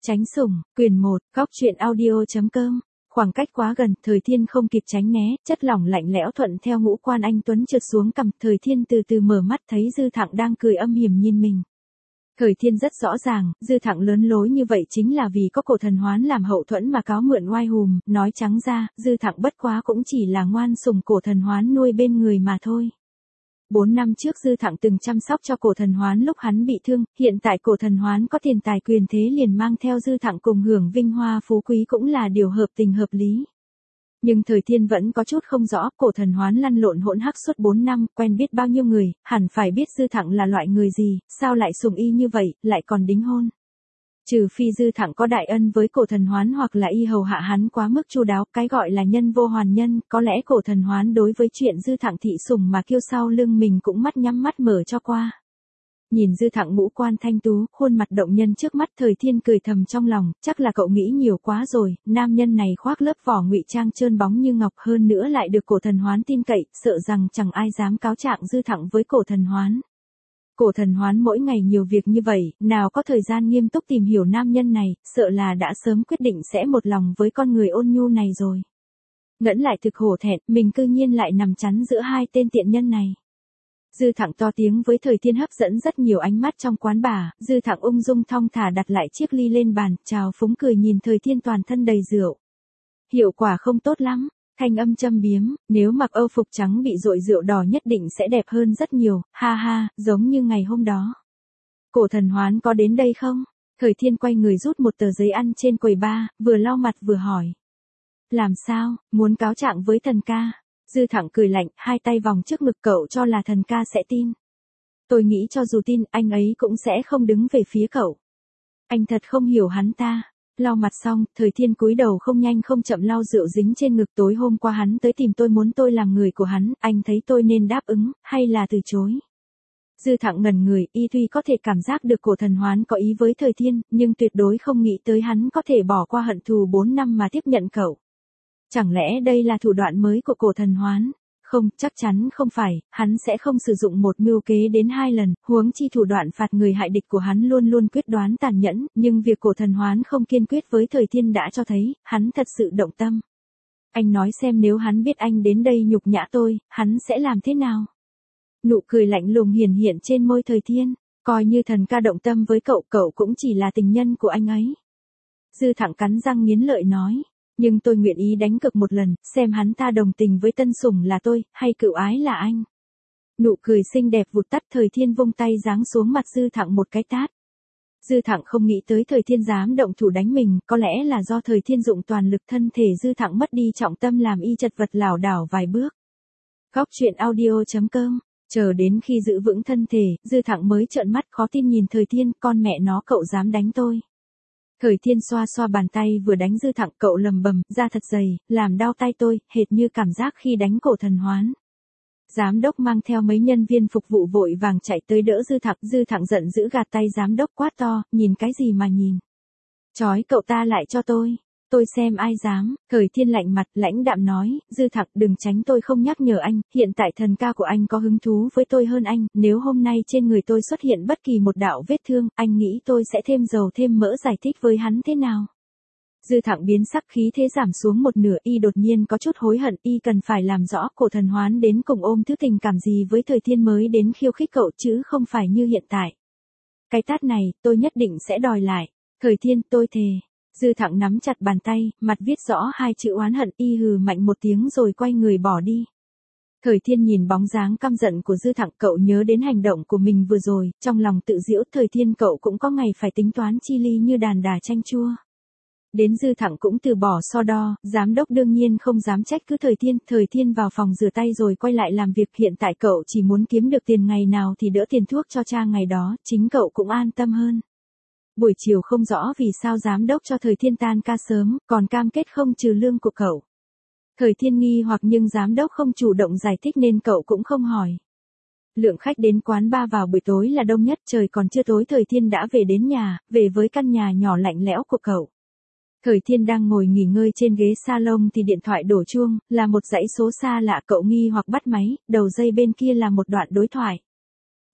Tránh sủng, quyền 1, góc truyện audio.com. Khoảng cách quá gần, Thời Thiên không kịp tránh né, chất lỏng lạnh lẽo thuận theo ngũ quan anh tuấn trượt xuống cằm, Thời Thiên từ từ mở mắt thấy Dư Thặng đang cười âm hiểm nhìn mình. Thời Thiên rất rõ ràng, Dư Thặng lớn lối như vậy chính là vì có Cổ Thần Hoán làm hậu thuẫn mà cáo mượn oai hùm, nói trắng ra, Dư Thặng bất quá cũng chỉ là ngoan sủng Cổ Thần Hoán nuôi bên người mà thôi. 4 năm trước Dư Thặng từng chăm sóc cho Cổ Thần Hoán lúc hắn bị thương, hiện tại Cổ Thần Hoán có tiền tài quyền thế liền mang theo Dư Thặng cùng hưởng vinh hoa phú quý cũng là điều hợp tình hợp lý. Nhưng Thời Thiên vẫn có chút không rõ, Cổ Thần Hoán lăn lộn hỗn hắc suốt 4 năm, quen biết bao nhiêu người, hẳn phải biết Dư Thặng là loại người gì, sao lại sủng y như vậy, lại còn đính hôn. Trừ phi Dư Thặng có đại ân với Cổ Thần Hoán hoặc là y hầu hạ hắn quá mức chu đáo, cái gọi là nhân vô hoàn nhân, có lẽ Cổ Thần Hoán đối với chuyện Dư Thặng thị sủng mà kêu sau lưng mình cũng mắt nhắm mắt mở cho qua. Nhìn Dư Thặng ngũ quan thanh tú, khuôn mặt động nhân trước mắt, Thời Thiên cười thầm trong lòng, chắc là cậu nghĩ nhiều quá rồi, nam nhân này khoác lớp vỏ ngụy trang trơn bóng như ngọc, hơn nữa lại được Cổ Thần Hoán tin cậy, sợ rằng chẳng ai dám cáo trạng Dư Thặng với Cổ Thần Hoán. Cổ Thần Hoán mỗi ngày nhiều việc như vậy, nào có thời gian nghiêm túc tìm hiểu nam nhân này, sợ là đã sớm quyết định sẽ một lòng với con người ôn nhu này rồi. Ngẫm lại thực hổ thẹn, mình cư nhiên lại nằm chắn giữa hai tên tiện nhân này. Dư Thặng to tiếng với Thời Thiên hấp dẫn rất nhiều ánh mắt trong quán bà, Dư Thặng ung dung thong thả đặt lại chiếc ly lên bàn, chào phúng cười nhìn Thời Thiên toàn thân đầy rượu. Hiệu quả không tốt lắm. Thanh âm châm biếm, nếu mặc âu phục trắng bị dội rượu đỏ nhất định sẽ đẹp hơn rất nhiều, ha ha, giống như ngày hôm đó. Cổ Thần Hoán có đến đây không? Thời Thiên quay người rút một tờ giấy ăn trên quầy bar, vừa lau mặt vừa hỏi. Làm sao, muốn cáo trạng với thần ca? Dư Thặng cười lạnh, hai tay vòng trước ngực, cậu cho là thần ca sẽ tin. Tôi nghĩ cho dù tin, anh ấy cũng sẽ không đứng về phía cậu. Anh thật không hiểu hắn ta. Lau mặt xong, Thời Thiên cúi đầu không nhanh không chậm lau rượu dính trên ngực, tối hôm qua hắn tới tìm tôi muốn tôi làm người của hắn, anh thấy tôi nên đáp ứng, hay là từ chối. Dư Thặng ngẩn người, y tuy có thể cảm giác được Cổ Thần Hoán có ý với Thời Thiên, nhưng tuyệt đối không nghĩ tới hắn có thể bỏ qua hận thù 4 năm mà tiếp nhận cậu. Chẳng lẽ đây là thủ đoạn mới của Cổ Thần Hoán? Không, chắc chắn không phải, hắn sẽ không sử dụng một mưu kế đến 2 lần, huống chi thủ đoạn phạt người hại địch của hắn luôn luôn quyết đoán tàn nhẫn, nhưng việc Cổ Thần Hoán không kiên quyết với Thời Thiên đã cho thấy, hắn thật sự động tâm. Anh nói xem nếu hắn biết anh đến đây nhục nhã tôi, hắn sẽ làm thế nào? Nụ cười lạnh lùng hiển hiện trên môi Thời Thiên, coi như thần ca động tâm với cậu, cậu cũng chỉ là tình nhân của anh ấy. Dư Thặng cắn răng nghiến lợi nói. Nhưng tôi nguyện ý đánh cược một lần, xem hắn ta đồng tình với tân sủng là tôi, hay cựu ái là anh. Nụ cười xinh đẹp vụt tắt, Thời Thiên vung tay giáng xuống mặt Dư Thặng một cái tát. Dư Thặng không nghĩ tới Thời Thiên dám động thủ đánh mình, có lẽ là do Thời Thiên dụng toàn lực, thân thể Dư Thặng mất đi trọng tâm làm y chật vật lảo đảo vài bước. Góc truyện audio.com. Chờ đến khi giữ vững thân thể, Dư Thặng mới trợn mắt khó tin nhìn Thời Thiên, con mẹ nó, cậu dám đánh tôi. Thời Thiên xoa xoa bàn tay vừa đánh Dư Thặng, cậu lầm bầm, da thật dày, làm đau tay tôi, hệt như cảm giác khi đánh Cổ Thần Hoán. Giám đốc mang theo mấy nhân viên phục vụ vội vàng chạy tới đỡ Dư Thặng giận dữ gạt tay giám đốc quát to, nhìn cái gì mà nhìn. Trói cậu ta lại cho tôi xem ai dám. Thời Thiên lạnh mặt, lãnh đạm nói, Dư Thặng đừng tránh tôi không nhắc nhở anh, hiện tại thần ca của anh có hứng thú với tôi hơn anh, nếu hôm nay trên người tôi xuất hiện bất kỳ một đạo vết thương, anh nghĩ tôi sẽ thêm dầu thêm mỡ giải thích với hắn thế nào. Dư Thặng biến sắc, khí thế giảm xuống một nửa, y đột nhiên có chút hối hận, y cần phải làm rõ Cổ Thần Hoán đến cùng ôm thứ tình cảm gì với Thời Thiên mới đến khiêu khích cậu chứ không phải như hiện tại. Cái tát này, tôi nhất định sẽ đòi lại. Thời Thiên, tôi thề. Dư Thặng nắm chặt bàn tay, mặt viết rõ 2 chữ oán hận, y hừ mạnh một tiếng rồi quay người bỏ đi. Thời Thiên nhìn bóng dáng căm giận của Dư Thặng, cậu nhớ đến hành động của mình vừa rồi, trong lòng tự giễu, Thời Thiên cậu cũng có ngày phải tính toán chi ly như đàn đà chanh chua. Đến Dư Thặng cũng từ bỏ so đo, giám đốc đương nhiên không dám trách cứ Thời Thiên vào phòng rửa tay rồi quay lại làm việc, hiện tại cậu chỉ muốn kiếm được tiền ngày nào thì đỡ tiền thuốc cho cha ngày đó, chính cậu cũng an tâm hơn. Buổi chiều không rõ vì sao giám đốc cho Thời Thiên tan ca sớm, còn cam kết không trừ lương của cậu. Thời Thiên nghi hoặc nhưng giám đốc không chủ động giải thích nên cậu cũng không hỏi. Lượng khách đến quán bar vào buổi tối là đông nhất, trời còn chưa tối Thời Thiên đã về đến nhà, về với căn nhà nhỏ lạnh lẽo của cậu. Thời Thiên đang ngồi nghỉ ngơi trên ghế salon thì điện thoại đổ chuông, là một dãy số xa lạ, cậu nghi hoặc bắt máy, đầu dây bên kia là một đoạn đối thoại.